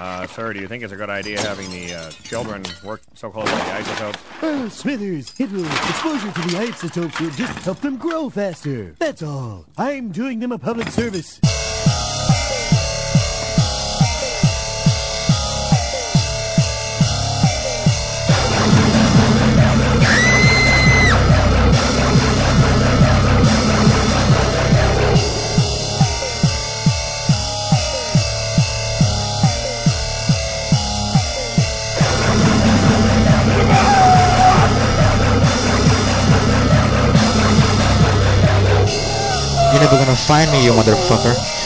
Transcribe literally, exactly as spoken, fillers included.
Uh, sir, do you think it's a good idea having the uh, children work so close to the isotopes? Uh, Smithers, it will. Exposure to the isotopes will just help them grow faster. That's all. I'm doing them a public service. You're never gonna find me, you motherfucker.